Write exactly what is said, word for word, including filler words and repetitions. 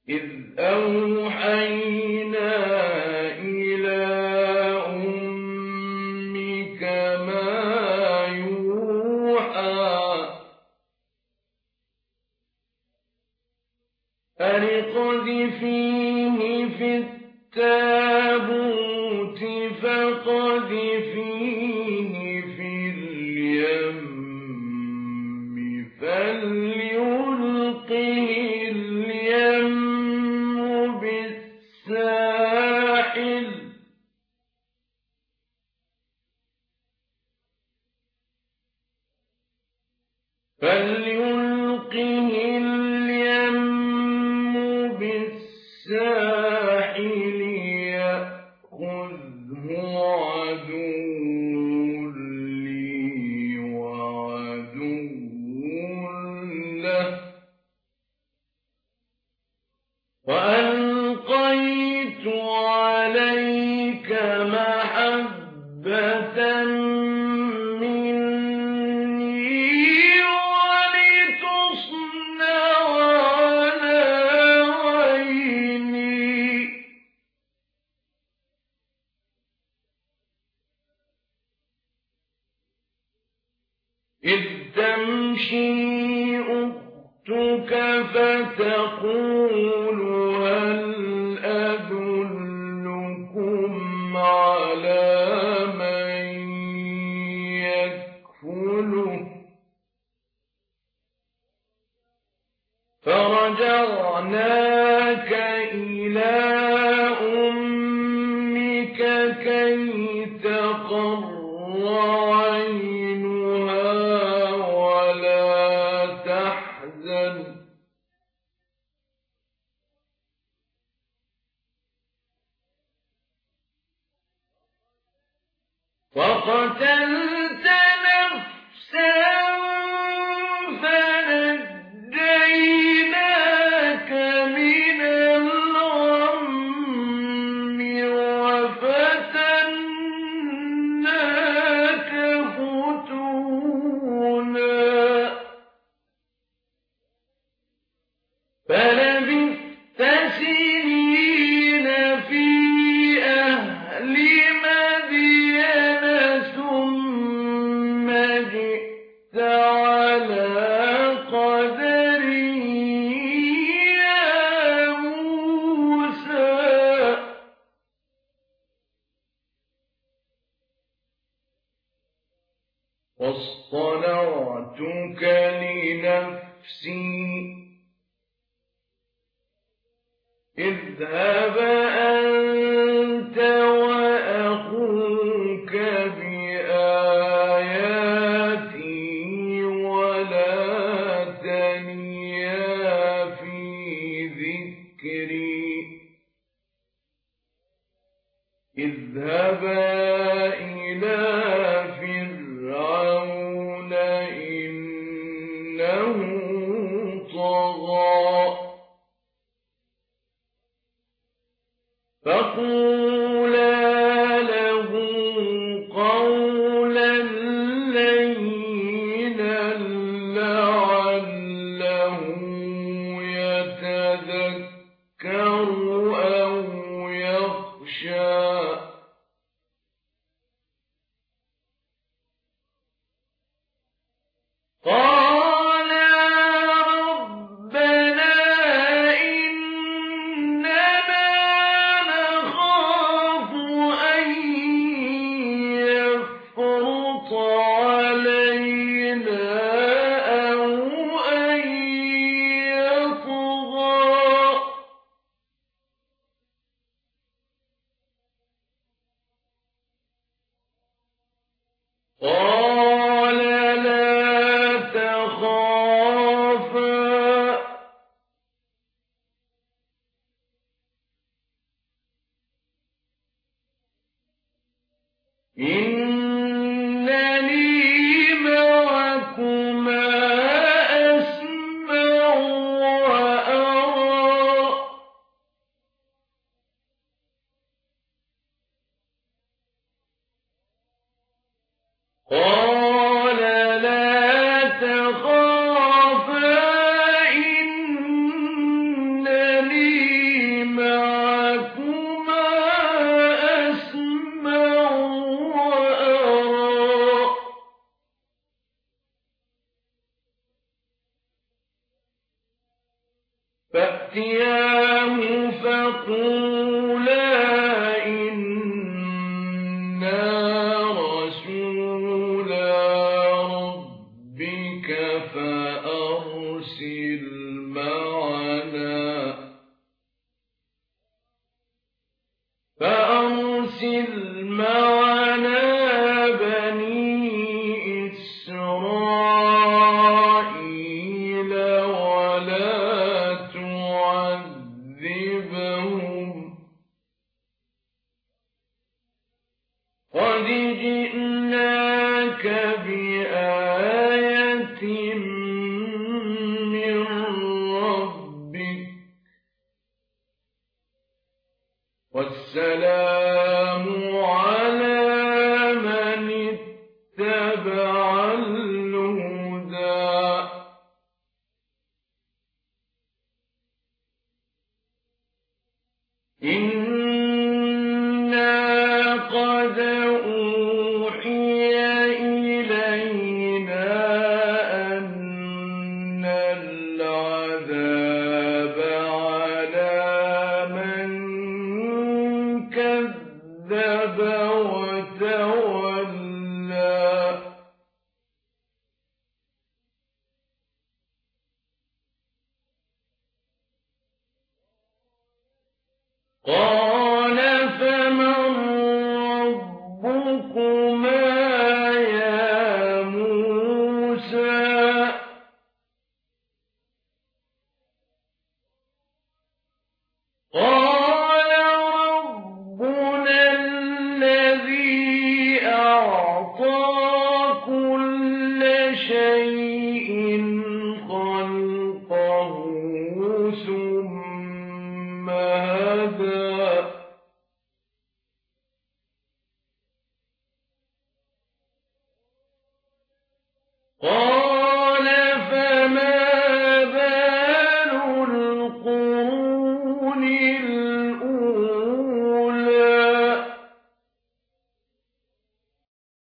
إذ أوحينا إلى أمك ما يوحى أن اقذفيه في التابوت فاقذفيه في اليم فليلقه اليم بالساحل فليلقه اليم بالساحل يأخذه عدو لي وعدو له وألقيت عليك محبة مني ولتصنع على عيني إذ تمشي أختك فتقول هل أدلكم على من يكفله فرجعناك إلى أمك كي تقر عينها ولا تحزن وقتلت نفسا فنجيناك من الغم وفتناك فتونا فلبثت سنين في أهل مدين ثم جئت على قدر يا موسى واصطنعتك لنفسي اذهب أنت وأخوك بآياتي ولا تنيا في ذكري اذهبا إلى فرعون إنه طغى فقولا له قولا لينا لعله يتذكر أو يخشى قال لا تخافا إنني معكما أسمع وأرى قال لا تخافا إنني فَأْتِيَاهُ فَقُولَا إِنَّا رَسُولَا رَبِّكَ فَأَرْسِلْ مَعَنَا فَأَرْسِلْ مَعَنَا بَنِي إِسْرَائِيلَ وَلَا تُعَذِّبْهُمْ ۖ قَدْ جِئْنَاكَ بِآيَةٍ مِّن رَّبِّكَ ۖ وَالسَّلَامُ عَلَىٰ مَنِ اتَّبَعَ الْهُدَىٰ إِنَّا قَدْ أُوحِيَ إِلَيْنَا أَنَّ الْعَذَابَ عَلَىٰ مَن كَذَّبَ وَتَوَلَّىٰ قَالَ فَمَن رَّبُّكُمَا يَا مُوسَىٰ قَالَ رَبُّنَا الَّذِي أَعْطَىٰ كُلَّ شَيْءٍ خَلْقَهُ ثُمَّ هَدَىٰ قَالَ